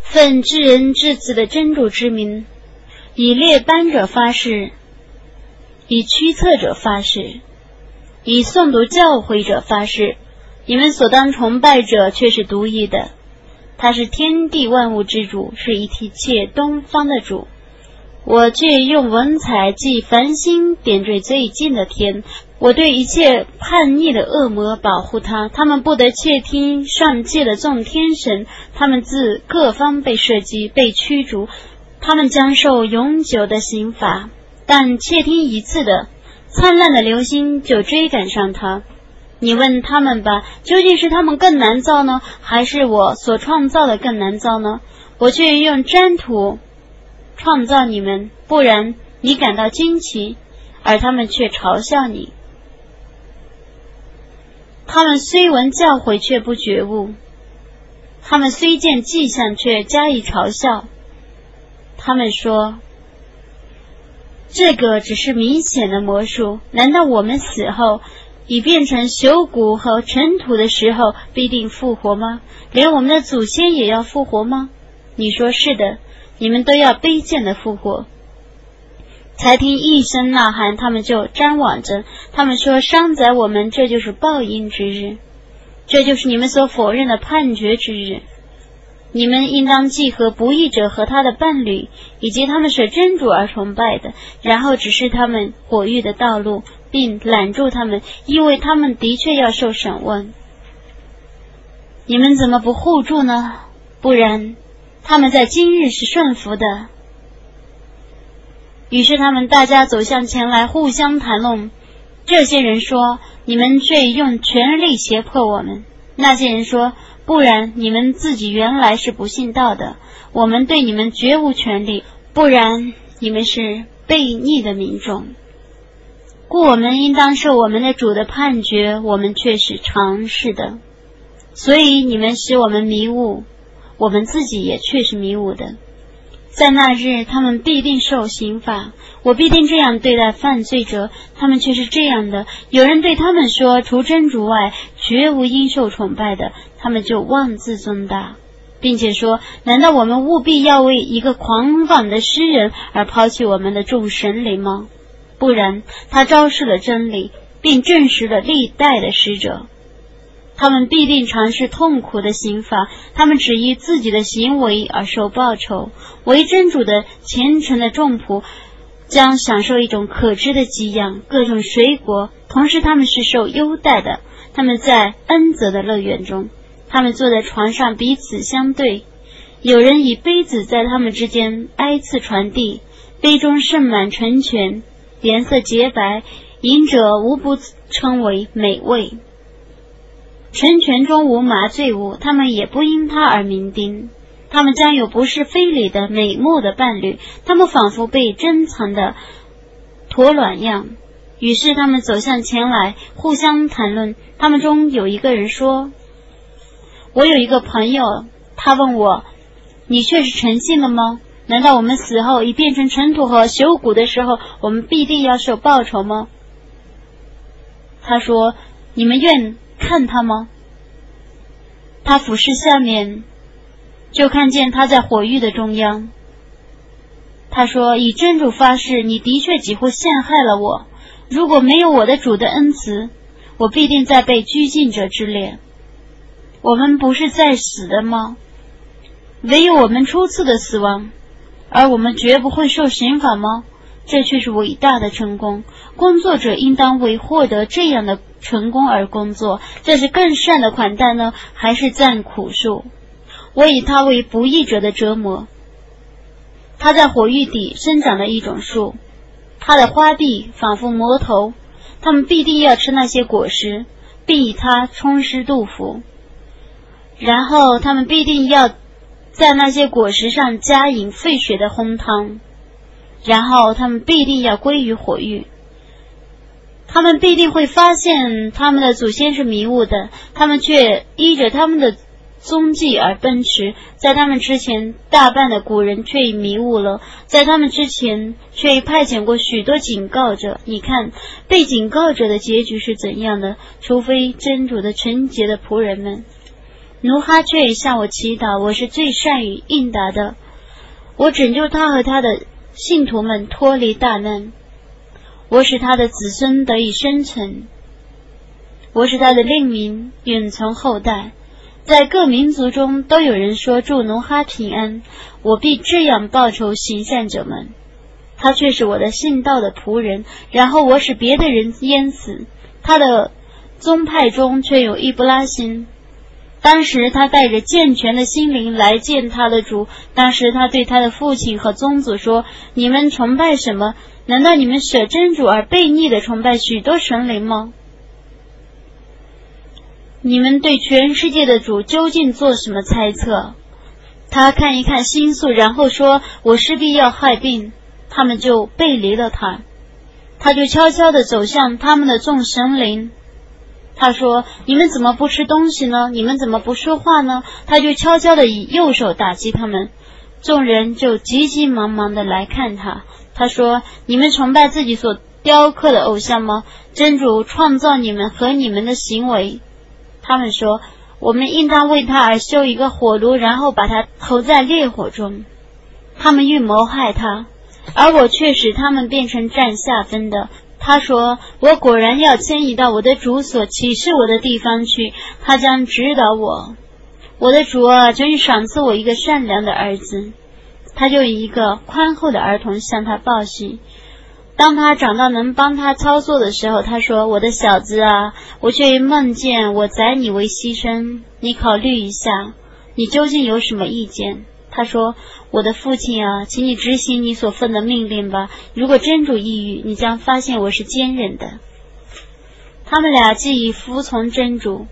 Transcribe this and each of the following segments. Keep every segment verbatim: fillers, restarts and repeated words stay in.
奉至人至子的真主之名，以列班者发誓，以驱策者发誓，以诵读教诲者发誓，你们所当崇拜者却是独一的，他是天地万物之主，是一切东方的主。我却用文采记繁星点缀最近的天，我对一切叛逆的恶魔保护他，他们不得窃听上界的众天神，他们自各方被射击被驱逐，他们将受永久的刑罚，但窃听一次的灿烂的流星就追赶上他。你问他们吧，究竟是他们更难造呢，还是我所创造的更难造呢？我却用粘土创造你们，不然你感到惊奇，而他们却嘲笑你。他们虽闻教诲却不觉悟，他们虽见迹象却加以嘲笑。他们说，这个只是明显的魔术，难道我们死后已变成朽骨和尘土的时候必定复活吗？连我们的祖先也要复活吗？你说是的，你们都要卑贱的复活。才听一声呐喊，他们就张望着，他们说，伤宰我们，这就是报应之日，这就是你们所否认的判决之日。你们应当记合不义者和他的伴侣，以及他们舍真主而崇拜的，然后指示他们火狱的道路，并拦住他们，因为他们的确要受审问。你们怎么不护住呢？不然他们在今日是顺服的。于是他们大家走向前来，互相谈论。这些人说，你们却用权力胁迫我们。那些人说，不然你们自己原来是不信道的，我们对你们绝无权利，不然你们是悖逆的民众。故我们应当受我们的主的判决，我们却是常识的。所以你们使我们迷雾，我们自己也确是迷雾的。在那日他们必定受刑罚，我必定这样对待犯罪者，他们却是这样的。有人对他们说，除真主外绝无应受崇拜的，他们就妄自尊大，并且说，难道我们务必要为一个狂妄的诗人而抛弃我们的众神灵吗？不然他昭示了真理，并证实了历代的使者。他们必定尝试痛苦的刑罚，他们只依自己的行为而受报酬。为真主的虔诚的众仆将享受一种可知的给养，各种水果，同时他们是受优待的。他们在恩泽的乐园中，他们坐在床上彼此相对，有人以杯子在他们之间挨次传递，杯中盛满纯泉，颜色洁白，饮者无不称为美味。纯泉中无麻醉物，他们也不因他而酩酊。他们将有不是非礼的美目的伴侣，他们仿佛被珍藏的驼卵样。于是他们走向前来，互相谈论。他们中有一个人说，我有一个朋友，他问我，你确是诚信的吗？难道我们死后已变成尘土和朽骨的时候，我们必定要受报酬吗？他说，你们愿看他吗？他俯视下面，就看见他在火狱的中央。他说，以真主发誓，你的确几乎陷害了我，如果没有我的主的恩慈，我必定在被拘禁者之列。我们不是在死的吗？唯有我们初次的死亡，而我们绝不会受刑罚吗？这却是伟大的成功，工作者应当为获得这样的成功而工作。这是更善的款待呢，还是赞苦树？我以它为不义者的折磨。它在火狱底生长的一种树，它的花蒂仿佛魔头，他们必定要吃那些果实，并以它充实肚腹，然后他们必定要在那些果实上加饮沸水的烘汤，然后他们必定要归于火狱。他们必定会发现他们的祖先是迷雾的，他们却依着他们的踪迹而奔驰。在他们之前，大半的古人却已迷雾了，在他们之前却已派遣过许多警告者。你看被警告者的结局是怎样的？除非真主的纯洁的仆人们， 努哈却向我祈祷，我是最善于应答的。我拯救他和他的信徒们脱离大难，我使他的子孙得以生存，我使他的令名永存后代。在各民族中都有人说祝努哈平安，我必这样报酬行善者们。他却是我的信道的仆人，然后我使别的人淹死。他的宗派中却有伊布拉辛，当时他带着健全的心灵来见他的主。当时他对他的父亲和宗族说，你们崇拜什么？难道你们舍真主而悖逆的崇拜许多神灵吗？你们对全世界的主究竟做什么猜测？他看一看星宿，然后说，我势必要害病，他们就背离了他。他就悄悄地走向他们的众神灵，他说，你们怎么不吃东西呢？你们怎么不说话呢？他就悄悄地以右手打击他们。众人就急急忙忙地来看他。他说，你们崇拜自己所雕刻的偶像吗？真主创造你们和你们的行为。他们说，我们应当为他而修一个火炉，然后把他投在烈火中。他们欲谋害他，而我却使他们变成占下分的。他说，我果然要迁移到我的主所启示我的地方去，他将指导我。我的主啊，求你赏赐我一个善良的儿子。他就以一个宽厚的儿童向他报喜。当他长到能帮他操作的时候，他说，我的小子啊，我却梦见我宰你为牺牲，你考虑一下，你究竟有什么意见？他说，我的父亲啊，请你执行你所奉的命令吧，如果真主抑郁，你将发现我是坚忍的。他们俩既已服从真主，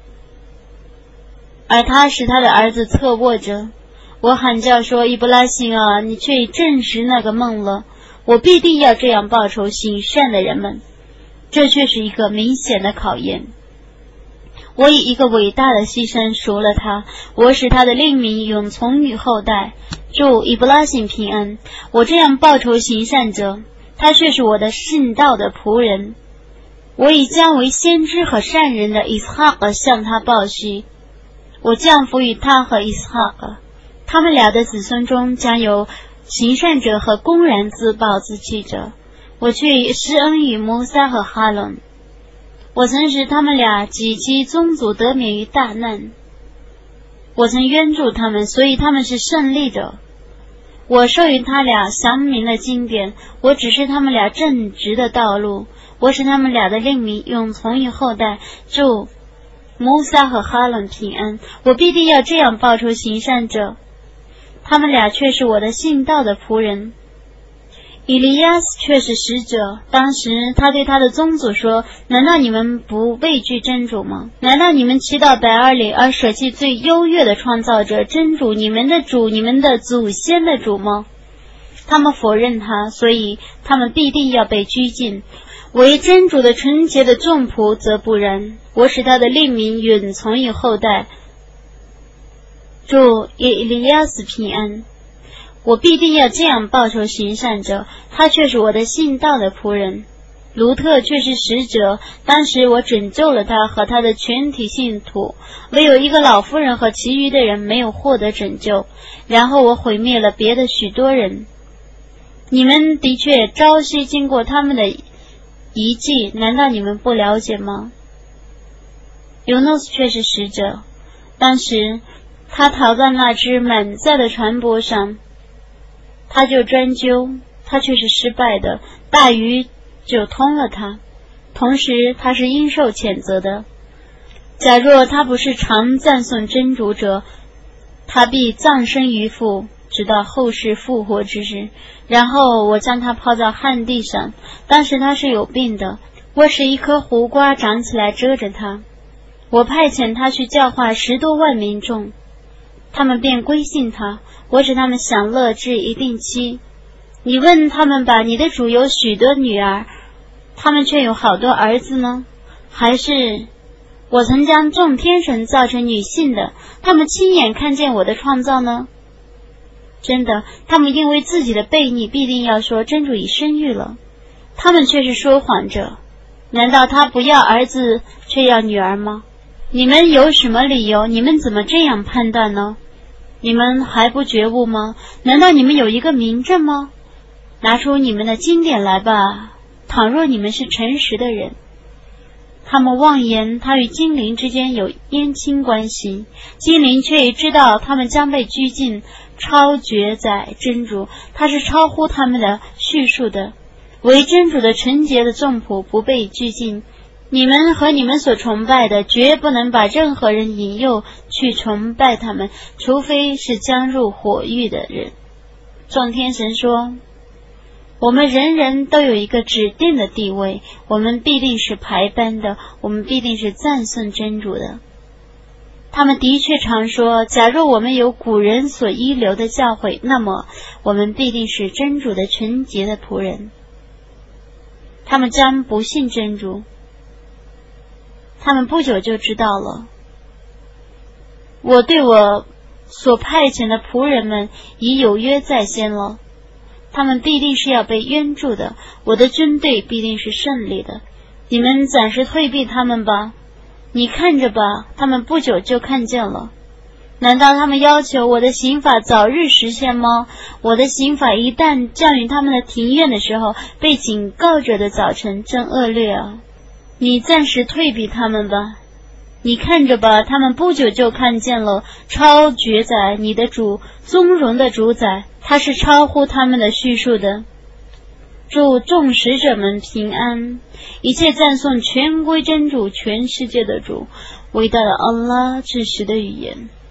而他使他的儿子侧卧着。我喊叫说，伊布拉辛啊，你却已证实那个梦了，我必定要这样报酬行善的人们。这却是一个明显的考验。我以一个伟大的牺牲赎了他，我使他的令名永从于后代。祝伊布拉辛平安。我这样报酬行善者，他却是我的信道的仆人。我以将为先知和善人的伊斯哈格向他报喜，我降福于他和伊斯哈格，他们俩的子孙中将有行善者和公然自暴自弃者。我却施恩于摩撒和哈伦，我曾使他们俩及其宗族得免于大难，我曾援助他们，所以他们是胜利者。我授予他俩详明的经典，我指示他们俩正直的道路，我使他们俩的令名永从于后代。祝摩撒和哈伦平安。我必定要这样报酬行善者，他们俩却是我的信道的仆人。以利亚斯却是使者，当时他对他的宗族说，难道你们不畏惧真主吗？难道你们祈祷白尔里而舍弃最优越的创造者真主，你们的主，你们的祖先的主吗？他们否认他，所以他们必定要被拘禁。为真主的纯洁的众仆则不然，我使他的令名永从于后代。祝以利亚斯平安。我必定要这样报酬行善者，他却是我的信道的仆人。卢特却是使者，当时我拯救了他和他的全体信徒，唯有一个老妇人和其余的人没有获得拯救，然后我毁灭了别的许多人。你们的确朝夕经过他们的遗迹，难道你们不了解吗？尤诺斯却是使者，当时他逃到那只满载的船舶上，他就专究，他却是失败的，大鱼就通了他，同时他是应受谴责的。假若他不是常赞颂真主者，他必葬身于腹，直到后世复活之日。然后我将他抛在旱地上，当时他是有病的，我使一颗胡瓜长起来遮着他，我派遣他去教化十多万民众，他们便归信他，我使他们享乐至一定期。你问他们吧，你的主有许多女儿，他们却有好多儿子呢？还是我曾将众天神造成女性的，他们亲眼看见我的创造呢？真的，他们因为自己的悖逆必定要说真主已生育了，他们却是说谎者。难道他不要儿子却要女儿吗？ 你们有什么理由？你们怎么这样判断呢？你们还不觉悟吗？难道你们有一个明证吗？拿出你们的经典来吧，倘若你们是诚实的人。他们妄言他与精灵之间有姻亲关系，精灵却已知道他们将被拘禁，超绝在真主，他是超乎他们的叙述的。为真主的纯洁的众仆不被拘禁，你们和你们所崇拜的绝不能把任何人引诱去崇拜他们，除非是将入火狱的人。众天神说，我们人人都有一个指定的地位，我们必定是排班的，我们必定是赞颂真主的。他们的确常说，假若我们有古人所遗留的教诲，那么我们必定是真主的纯洁的仆人。他们将不信真主，他们不久就知道了。我对我所派遣的仆人们已有约在先了，他们必定是要被冤住的，我的军队必定是胜利的。你们暂时退避他们吧，你看着吧，他们不久就看见了。难道他们要求我的刑法早日实现吗？我的刑法一旦降于他们的庭院的时候，被警告者的早晨真恶劣啊！你暂时退避他们吧，你看着吧，他们不久就看见了。超绝宰你的主，宗荣的主宰，他是超乎他们的叙述的。祝众使者们平安，一切赞颂全归真主，全世界的主，伟大的安拉至实的语言。